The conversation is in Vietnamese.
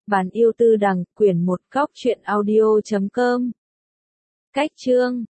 Bản yêu tư đằng, quyển 1 góc truyện audio.com. Cách chương